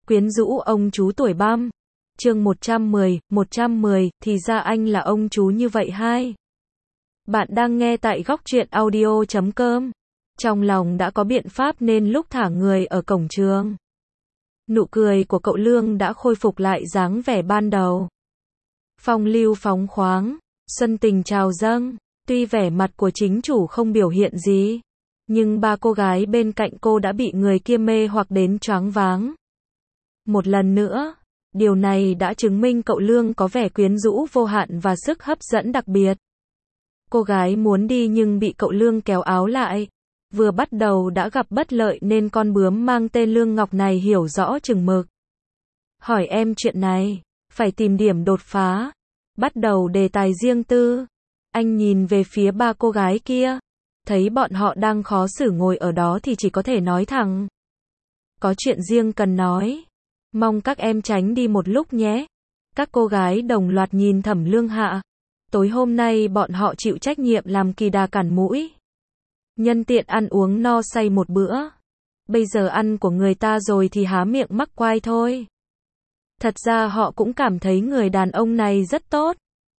Quyến rũ ông chú tuổi băm. Chương 110, thì ra anh là ông chú như vậy hai. Bạn đang nghe tại góc truyện audio.com. Trong lòng đã có biện pháp nên lúc thả người ở cổng trường. Nụ cười của cậu Lương đã khôi phục lại dáng vẻ ban đầu. Phong lưu phóng khoáng, xuân tình trào dâng, tuy vẻ mặt của chính chủ không biểu hiện gì, nhưng ba cô gái bên cạnh cô đã bị người kia mê hoặc đến choáng váng. Một lần nữa, điều này đã chứng minh cậu Lương có vẻ quyến rũ vô hạn và sức hấp dẫn đặc biệt. Cô gái muốn đi nhưng bị cậu Lương kéo áo lại. Vừa bắt đầu đã gặp bất lợi nên con bướm mang tên Lương Ngọc này hiểu rõ chừng mực. Hỏi em chuyện này, phải tìm điểm đột phá. Bắt đầu đề tài riêng tư. Anh nhìn về phía ba cô gái kia. Thấy bọn họ đang khó xử ngồi ở đó thì chỉ có thể nói thẳng. Có chuyện riêng cần nói. Mong các em tránh đi một lúc nhé. Các cô gái đồng loạt nhìn Thẩm Lương Hạ. Tối hôm nay bọn họ chịu trách nhiệm làm kỳ đà cản mũi. Nhân tiện ăn uống no say một bữa. Bây giờ ăn của người ta rồi thì há miệng mắc quai thôi. Thật ra họ cũng cảm thấy người đàn ông này rất tốt.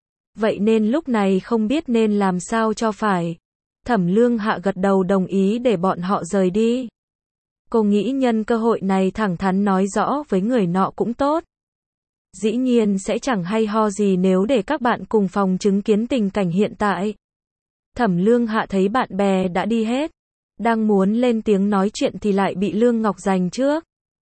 Vậy nên lúc này không biết nên làm sao cho phải. Thẩm Lương Hạ gật đầu đồng ý để bọn họ rời đi. Cô nghĩ nhân cơ hội này thẳng thắn nói rõ với người nọ cũng tốt. Dĩ nhiên sẽ chẳng hay ho gì nếu để các bạn cùng phòng chứng kiến tình cảnh hiện tại. Thẩm Lương Hạ thấy bạn bè đã đi hết. Đang muốn lên tiếng nói chuyện thì lại bị Lương Ngọc giành trước.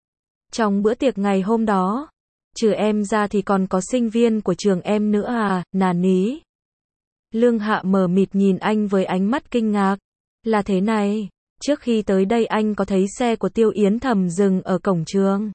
Trong bữa tiệc ngày hôm đó, trừ em ra thì còn có sinh viên của trường em nữa à, nà ní. Lương Hạ mờ mịt nhìn anh với ánh mắt kinh ngạc. Là thế này, trước khi tới đây anh có thấy xe của Tiêu Yến Thầm dừng ở cổng trường.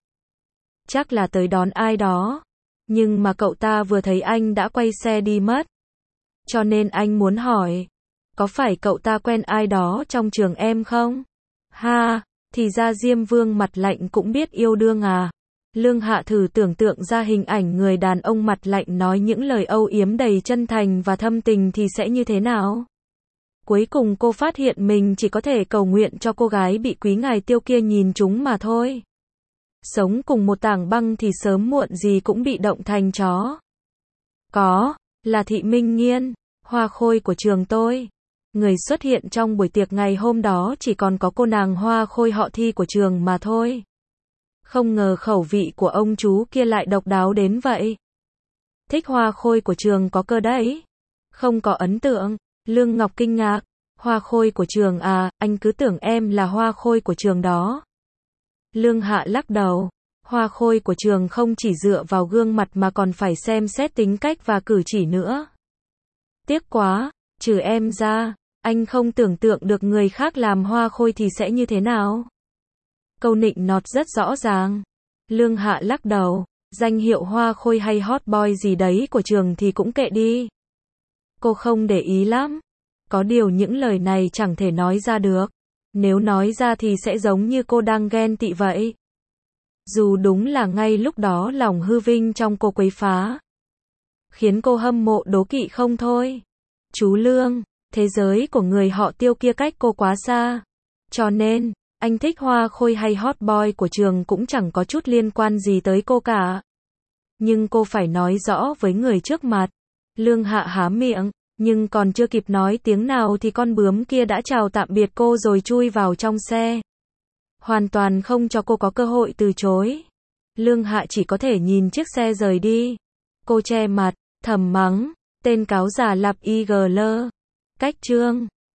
Chắc là tới đón ai đó. Nhưng mà cậu ta vừa thấy anh đã quay xe đi mất. Cho nên anh muốn hỏi, có phải cậu ta quen ai đó trong trường em không? Ha, thì ra Diêm Vương mặt lạnh cũng biết yêu đương à? Lương Hạ thử tưởng tượng ra hình ảnh người đàn ông mặt lạnh nói những lời âu yếm đầy chân thành và thâm tình thì sẽ như thế nào? Cuối cùng cô phát hiện mình chỉ có thể cầu nguyện cho cô gái bị quý ngài Tiêu kia nhìn trúng mà thôi. Sống cùng một tảng băng thì sớm muộn gì cũng bị động thành chó. Có, là Thị Minh Nghiên, hoa khôi của trường tôi. Người xuất hiện trong buổi tiệc ngày hôm đó chỉ còn có cô nàng hoa khôi họ Thi của trường mà thôi. Không ngờ khẩu vị của ông chú kia lại độc đáo đến vậy. Thích hoa khôi của trường có cơ đấy. Không có ấn tượng. Lương Ngọc kinh ngạc. Hoa khôi của trường à, anh cứ tưởng em là hoa khôi của trường đó. Lương Hạ lắc đầu. Hoa khôi của trường không chỉ dựa vào gương mặt mà còn phải xem xét tính cách và cử chỉ nữa. Tiếc quá, trừ em ra, anh không tưởng tượng được người khác làm hoa khôi thì sẽ như thế nào. Câu nịnh nọt rất rõ ràng. Lương Hạ lắc đầu. Danh hiệu hoa khôi hay hot boy gì đấy của trường thì cũng kệ đi. Cô không để ý lắm. Có điều những lời này chẳng thể nói ra được. Nếu nói ra thì sẽ giống như cô đang ghen tị vậy. Dù đúng là ngay lúc đó lòng hư vinh trong cô quấy phá. Khiến cô hâm mộ đố kỵ không thôi. Chú Lương, thế giới của người họ Tiêu kia cách cô quá xa. Cho nên, anh thích hoa khôi hay hot boy của trường cũng chẳng có chút liên quan gì tới cô cả. Nhưng cô phải nói rõ với người trước mặt. Lương Hạ há miệng, nhưng còn chưa kịp nói tiếng nào thì con bướm kia đã chào tạm biệt cô rồi chui vào trong xe. Hoàn toàn không cho cô có cơ hội từ chối. Lương Hạ chỉ có thể nhìn chiếc xe rời đi. Cô che mặt, thầm mắng, tên cáo già lặp igl. Cách chương